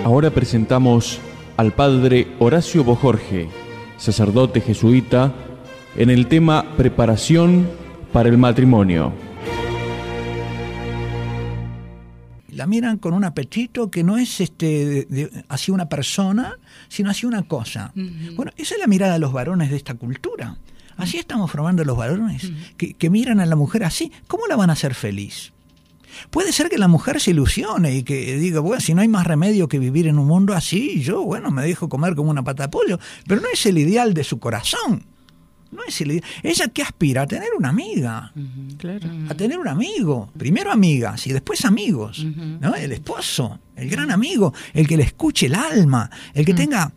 Ahora presentamos al padre Horacio Bojorge, sacerdote jesuita, en el tema Preparación para el matrimonio. La miran con un apetito que no es hacia una persona, sino hacia una cosa. Uh-huh. Bueno, esa es la mirada de los varones de esta cultura. Así estamos formando los varones, que miran a la mujer así. ¿Cómo la van a hacer feliz? Puede ser que la mujer se ilusione y que diga, bueno, si no hay más remedio que vivir en un mundo así, yo, bueno, me dejo comer como una pata de pollo. Pero no es el ideal de su corazón. No es el ideal. Ella que aspira a tener una amiga, claro. A tener un amigo. Primero amigas y después amigos. ¿No? El esposo, el gran amigo, el que le escuche el alma, el que tenga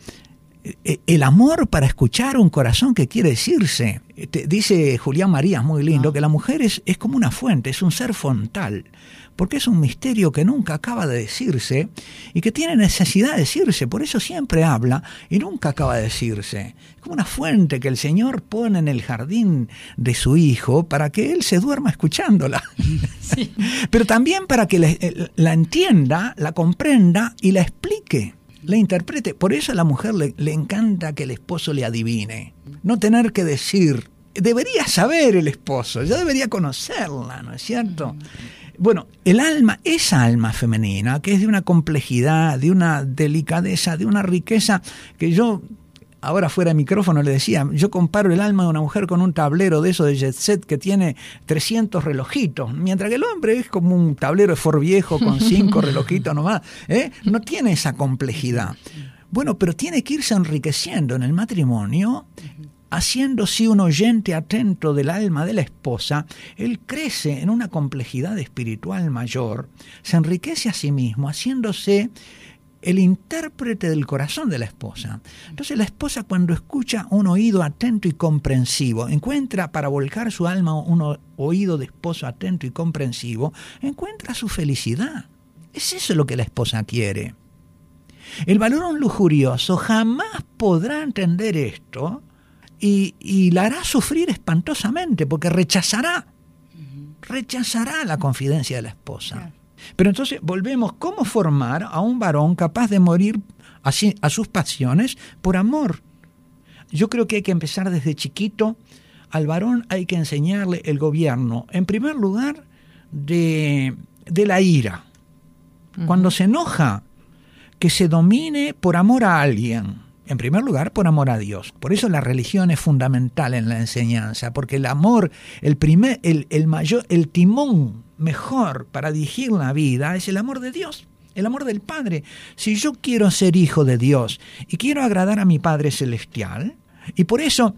el amor para escuchar un corazón que quiere decirse. Dice Julián Marías, muy lindo, que la mujer es como una fuente, es un ser fontal, porque es un misterio que nunca acaba de decirse y que tiene necesidad de decirse, por eso siempre habla y nunca acaba de decirse. Es como una fuente que el Señor pone en el jardín de su Hijo para que Él se duerma escuchándola. Sí. Pero también para que la entienda, la comprenda y la explique. Le interprete. Por eso a la mujer le encanta que el esposo le adivine. No tener que decir. Debería saber el esposo, ya debería conocerla, ¿no es cierto? Bueno, el alma, esa alma femenina, que es de una complejidad, de una delicadeza, de una riqueza, que yo, ahora fuera de micrófono le decía, yo comparo el alma de una mujer con un tablero de eso de Jet Set que tiene 300 relojitos, mientras que el hombre es como un tablero de Ford viejo con 5 relojitos nomás, no tiene esa complejidad. Bueno, pero tiene que irse enriqueciendo en el matrimonio, haciéndose un oyente atento del alma de la esposa. Él crece en una complejidad espiritual mayor, se enriquece a sí mismo, haciéndose el intérprete del corazón de la esposa. Entonces la esposa, cuando escucha un oído atento y comprensivo, encuentra para volcar su alma un oído de esposo atento y comprensivo, encuentra su felicidad. Es eso lo que la esposa quiere. El varón lujurioso jamás podrá entender esto y la hará sufrir espantosamente porque rechazará la confidencia de la esposa. Claro. Pero entonces volvemos, ¿cómo formar a un varón capaz de morir así a sus pasiones por amor? Yo creo que hay que empezar desde chiquito. Al varón hay que enseñarle el gobierno, en primer lugar, de la ira. Cuando se enoja, que se domine por amor a alguien. En primer lugar, por amor a Dios. Por eso la religión es fundamental en la enseñanza, porque el amor, el timón mejor para dirigir la vida es el amor de Dios, el amor del Padre. Si yo quiero ser hijo de Dios y quiero agradar a mi Padre Celestial, y por eso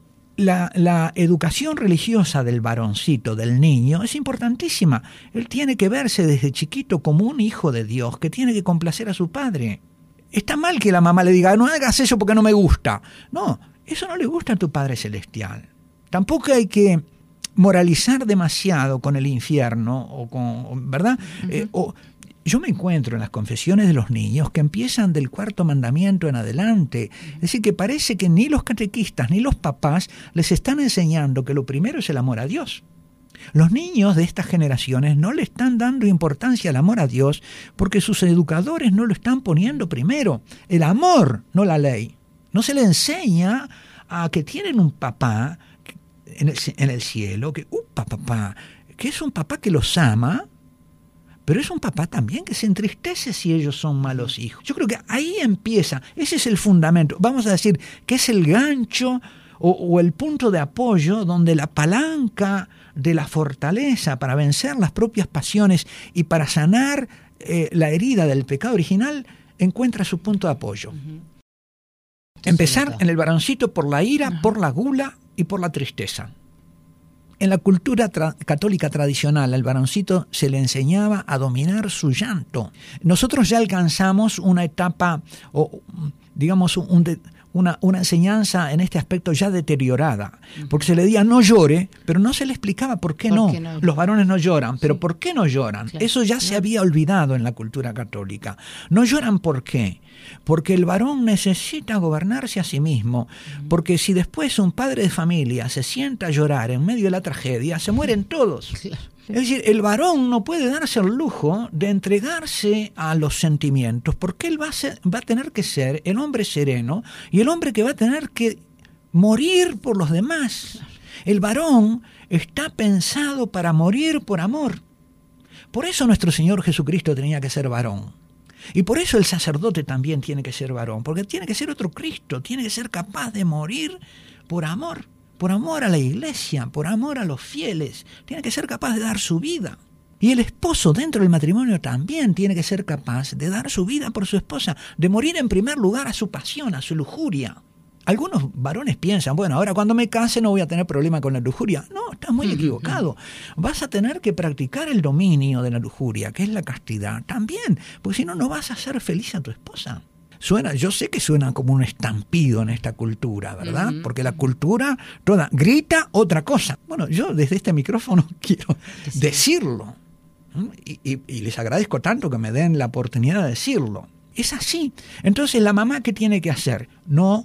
la educación religiosa del varoncito, del niño, es importantísima. Él tiene que verse desde chiquito como un hijo de Dios que tiene que complacer a su padre. Está mal que la mamá le diga, no hagas eso porque no me gusta. No, eso no le gusta a tu Padre Celestial. Tampoco hay que moralizar demasiado con el infierno, ¿verdad? Yo me encuentro en las confesiones de los niños que empiezan del 4º mandamiento en adelante. Es decir, que parece que ni los catequistas ni los papás les están enseñando que lo primero es el amor a Dios. Los niños de estas generaciones no le están dando importancia al amor a Dios porque sus educadores no lo están poniendo primero. El amor, no la ley. No se le enseña a que tienen un papá en el cielo, que es un papá que los ama, pero es un papá también que se entristece si ellos son malos hijos. Yo creo que ahí empieza, ese es el fundamento. Vamos a decir que es el gancho o el punto de apoyo donde la palanca de la fortaleza para vencer las propias pasiones y para sanar la herida del pecado original encuentra su punto de apoyo. Empezar en el varoncito por la ira, por la gula y por la tristeza. En la cultura católica tradicional, al varoncito se le enseñaba a dominar su llanto. Nosotros ya alcanzamos una etapa, o digamos una enseñanza en este aspecto ya deteriorada, porque se le decía no llore, pero no se le explicaba por qué no. Los varones no lloran, pero ¿por qué no lloran? Claro. Eso ya se había olvidado en la cultura católica. No lloran, ¿por qué? Porque el varón necesita gobernarse a sí mismo, porque si después un padre de familia se sienta a llorar en medio de la tragedia, se mueren todos. Es decir, el varón no puede darse el lujo de entregarse a los sentimientos, porque él va a tener que ser el hombre sereno y el hombre que va a tener que morir por los demás. El varón está pensado para morir por amor. Por eso nuestro Señor Jesucristo tenía que ser varón. Y por eso el sacerdote también tiene que ser varón, porque tiene que ser otro Cristo, tiene que ser capaz de morir por amor a la iglesia, por amor a los fieles, tiene que ser capaz de dar su vida. Y el esposo dentro del matrimonio también tiene que ser capaz de dar su vida por su esposa, de morir en primer lugar a su pasión, a su lujuria. Algunos varones piensan, bueno, ahora cuando me case no voy a tener problema con la lujuria. No, estás muy equivocado. Vas a tener que practicar el dominio de la lujuria, que es la castidad, también, porque si no, no vas a hacer feliz a tu esposa. Yo sé que suena como un estampido en esta cultura, ¿verdad? Porque la cultura toda grita otra cosa. Bueno, yo desde este micrófono quiero decirlo. Y les agradezco tanto que me den la oportunidad de decirlo. Es así. Entonces, la mamá, ¿qué tiene que hacer? No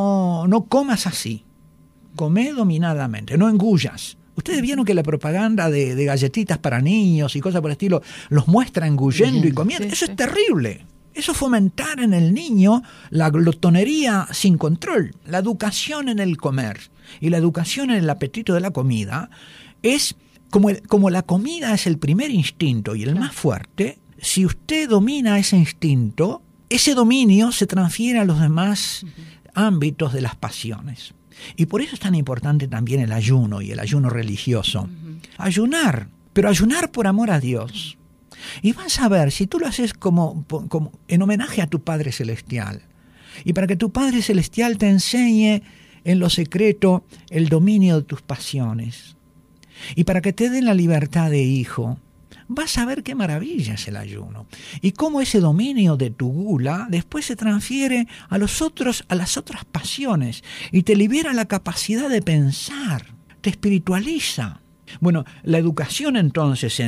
comas así. Come dominadamente, no engullas. Ustedes vieron que la propaganda de galletitas para niños y cosas por el estilo los muestra engullendo y comiendo. Eso es terrible. Eso es fomentar en el niño la glotonería sin control. La educación en el comer y la educación en el apetito de la comida es como la comida es el primer instinto y el más fuerte. Si usted domina ese instinto, ese dominio se transfiere a los demás ámbitos de las pasiones. Y por eso es tan importante también el ayuno y el ayuno religioso. Ayunar, pero ayunar por amor a Dios. Y vas a ver, si tú lo haces como en homenaje a tu Padre Celestial, y para que tu Padre Celestial te enseñe en lo secreto el dominio de tus pasiones, y para que te den la libertad de hijo, vas a ver qué maravilla es el ayuno. Y cómo ese dominio de tu gula después se transfiere a las otras pasiones, y te libera la capacidad de pensar, te espiritualiza. Bueno, la educación entonces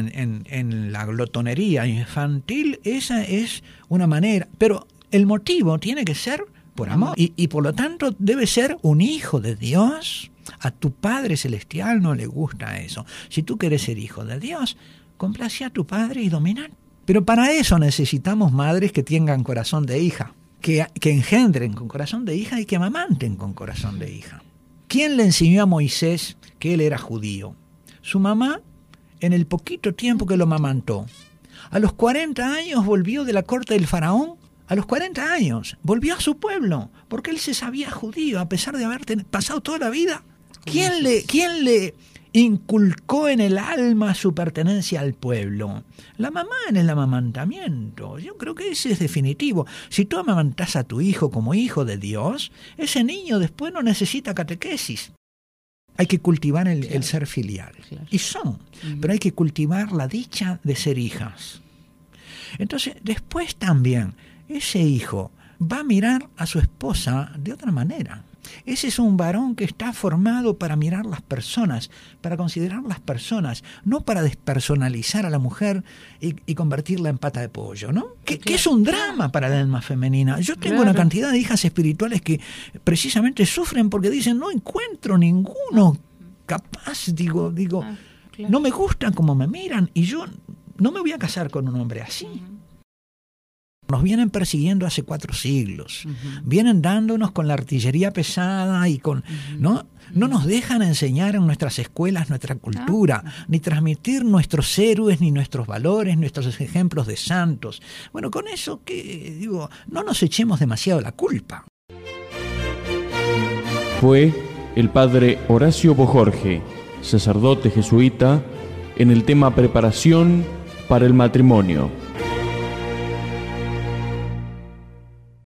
en la glotonería infantil, esa es una manera, pero el motivo tiene que ser por amor y por lo tanto debe ser un hijo de Dios. A tu Padre Celestial no le gusta eso. Si tú quieres ser hijo de Dios, complace a tu Padre y domina. Pero para eso necesitamos madres que tengan corazón de hija, que engendren con corazón de hija y que amamanten con corazón de hija. ¿Quién le enseñó a Moisés que él era judío? Su mamá, en el poquito tiempo que lo amamantó. A los 40 años volvió de la corte del faraón. A los 40 años volvió a su pueblo, porque él se sabía judío, a pesar de haber pasado toda la vida. ¿Quién le inculcó en el alma su pertenencia al pueblo? La mamá en el amamantamiento. Yo creo que ese es definitivo. Si tú amamantas a tu hijo como hijo de Dios, ese niño después no necesita catequesis. Hay que cultivar el ser filial. Claro. Y pero hay que cultivar la dicha de ser hijas. Entonces, después también, ese hijo va a mirar a su esposa de otra manera. Ese es un varón que está formado para mirar las personas, para considerar las personas, no para despersonalizar a la mujer y convertirla en pata de pollo, ¿no? Que es un drama para el alma femenina. Yo tengo una cantidad de hijas espirituales que precisamente sufren porque dicen, no encuentro ninguno capaz, digo, no me gustan como me miran y yo no me voy a casar con un hombre así. Nos vienen persiguiendo hace 4 siglos. Vienen dándonos con la artillería pesada y con no nos dejan enseñar en nuestras escuelas nuestra cultura, ni transmitir nuestros héroes, ni nuestros valores, nuestros ejemplos de santos. Bueno, con eso no nos echemos demasiado la culpa. Fue el padre Horacio Bojorge, sacerdote jesuita, en el tema preparación para el matrimonio.